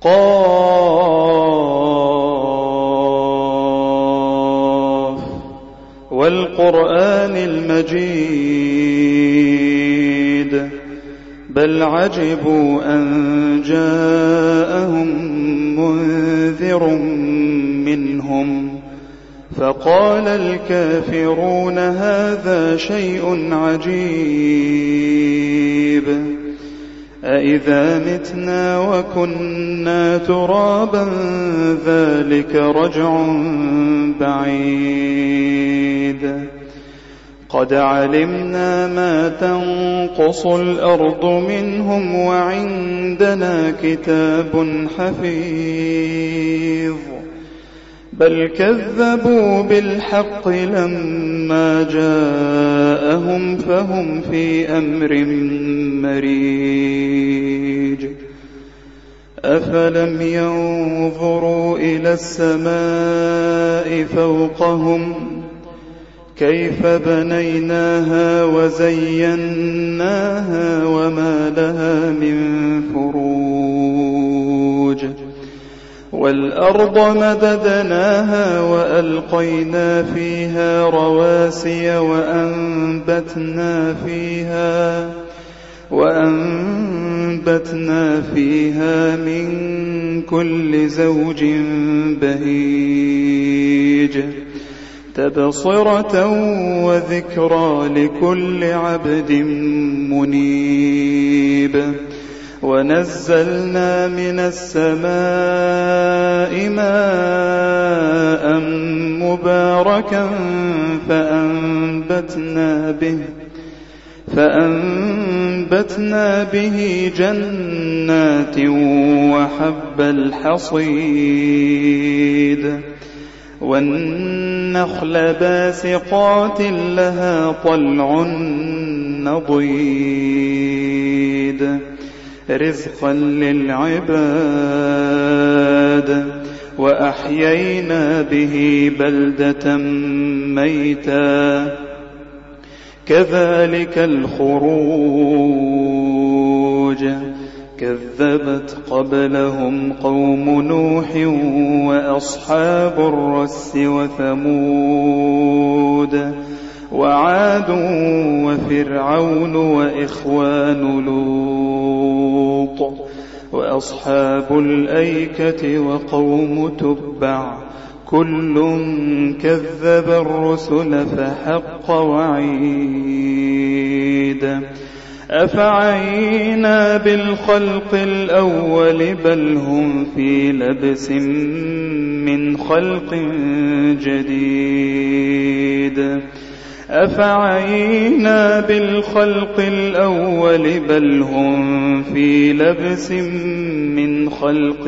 قاف والقرآن المجيد بل عجبوا أن جاءهم منذر منهم فقال الكافرون هذا شيء عجيب أإذا متنا وكنا ترابا ذلك رجع بعيد قد علمنا ما تنقص الأرض منهم وعندنا كتاب حفيظ بل كذبوا بالحق لما جاءهم فهم في أمر مريج أفلم ينظروا إلى السماء فوقهم كيف بنيناها وزيناها وما لها من فروج والأرض مددناها وألقينا فيها رواسي وأنبتنا فيها من كل زوج بهيج تبصرة وذكرى لكل عبد منيب ونزلنا من السماء ماء مباركا فأنبتنا به جنات وحب الحصيد والنخل باسقات لها طلع نضيد رزقا للعباد وأحيينا به بلدة ميتا كذلك الخروج كذبت قبلهم قوم نوح وأصحاب الرس وثمود وعاد وفرعون وإخوان لوط وأصحاب الأيكة وقوم تبع كل كذب الرسل فحق وعيد أفعينا بالخلق الأول بل هم في لبس من خلق جديد أفعينا بالخلق الأول بل هم في لبس من خلق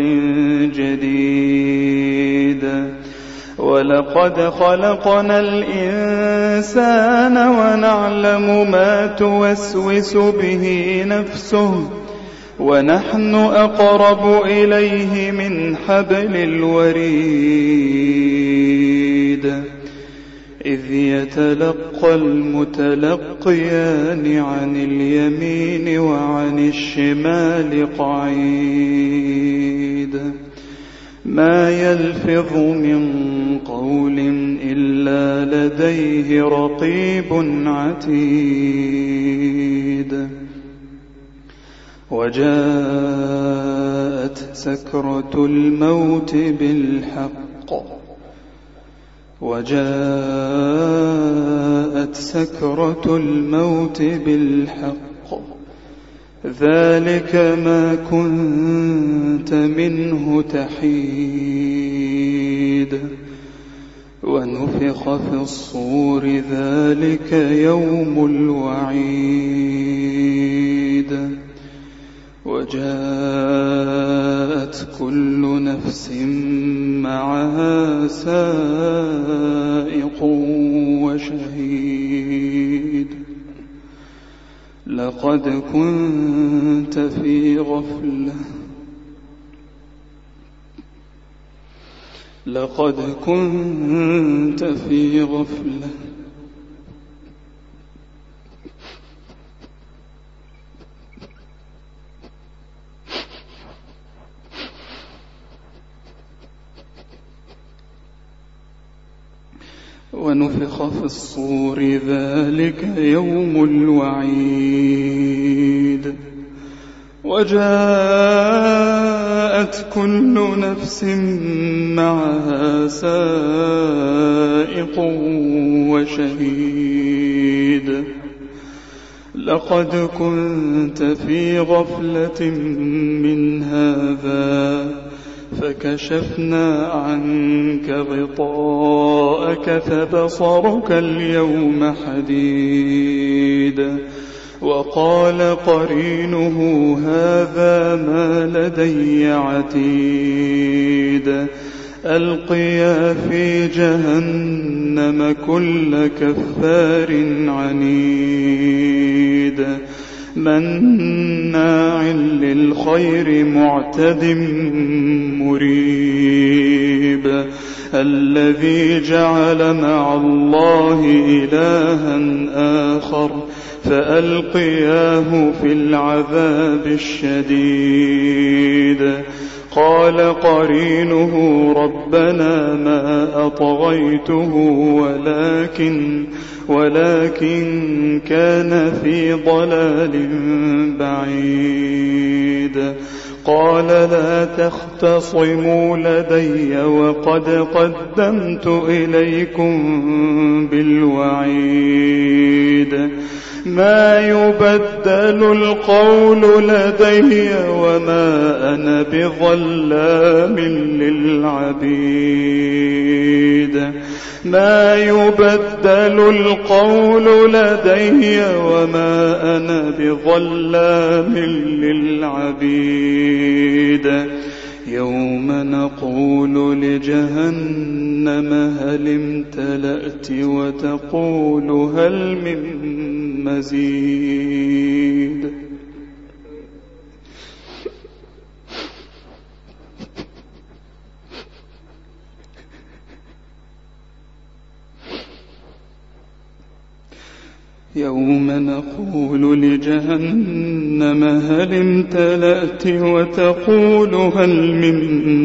جديد ولقد خلقنا الإنسان ونعلم ما توسوس به نفسه ونحن أقرب إليه من حبل الوريد إذ يتلقى المتلقيان عن اليمين وعن الشمال قعيد ما يلفظ من قول إلا لديه رقيب عتيد وجاءت سكرة الموت بالحق ذلك ما كنت منه تحيد ونفخ في الصور ذلك يوم الوعيد وجاءت كل نفس معها سائق وشهيد لقد كنت في غفلة ونفخ في الصور ذلك يوم الوعيد وجاءت كل نفس معها سائق وشهيد لقد كنت في غفلة من هذا فكشفنا عنك غطاءك فبصرك اليوم حديد وقال قرينه هذا ما لدي عتيد ألقيا في جهنم كل كفار عنيد مناع للخير معتد مريب الذي جعل مع الله إلها آخر فألقياه في العذاب الشديد قال قرينه ربنا ما أطغيته ولكن كان في ضلال بعيد قال لا تختصموا لدي وقد قدمت إليكم بالوعيد ما يبدل القول لدي وما أنا بظلام للعبيد ما يبدل القول لدي وما أنا بظلام للعبيد يوم نقول لجهنم هل امتلأت وتقول هل من مزيد يوم نقول لجهنم هل امتلأت وتقول هل من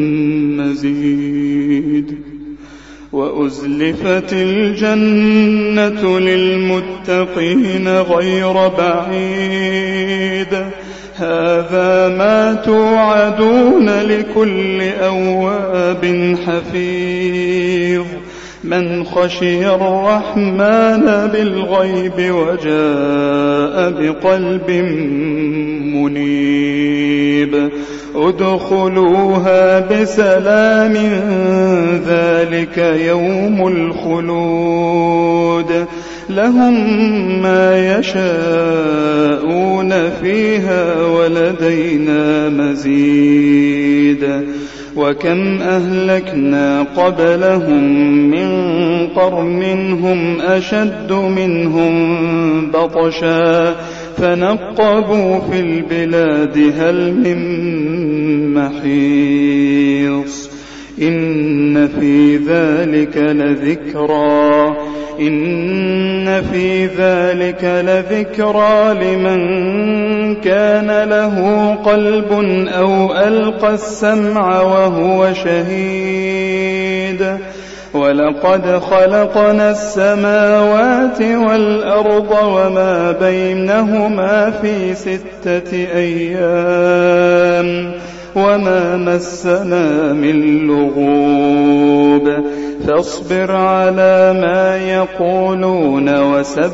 مزيد وأزلفت الجنة للمتقين غير بعيد هذا ما توعدون لكل أواب حفيظ من خشي الرحمن بالغيب وجاء بقلب منيب ادخلوها بسلام ذلك يوم الخلود لهم ما يشاءون فيها ولدينا مزيد وكم أهلكنا قبلهم من قرن هم أشد منهم بطشا فنقبوا في البلاد هل من محيص إن في ذلك لذكرى لمن كان له قلب أو ألقى السمع وهو شهيد ولقد خلقنا السماوات والأرض وما بينهما في 6 أيام وما مسنا من لغوب فاصبر على ما يقولون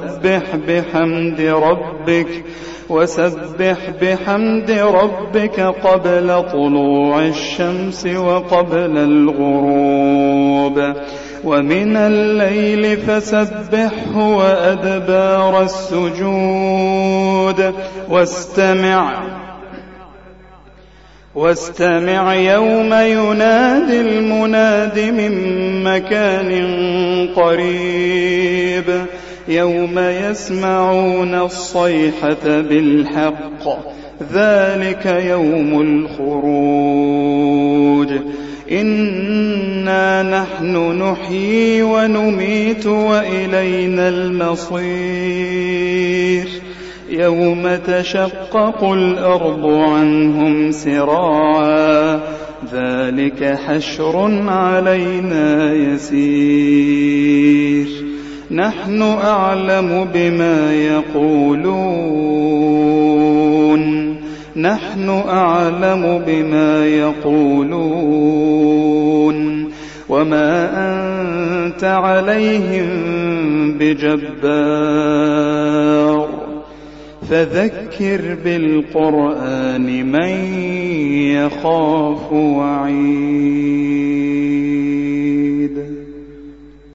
وسبح بحمد ربك قبل طلوع الشمس وقبل الغروب ومن الليل فسبحه وأدبار السجود واستمع يوم ينادي المناد من مكان قريب يوم يسمعون الصيحة بالحق ذلك يوم الخروج إنا نحن نحيي ونميت وإلينا المصير يوم تشقق الأرض عنهم سراعا ذلك حشر علينا يسير نحن أعلم بما يقولون وما أنت عليهم بجبار فذكر بالقرآن من يخاف وعيد.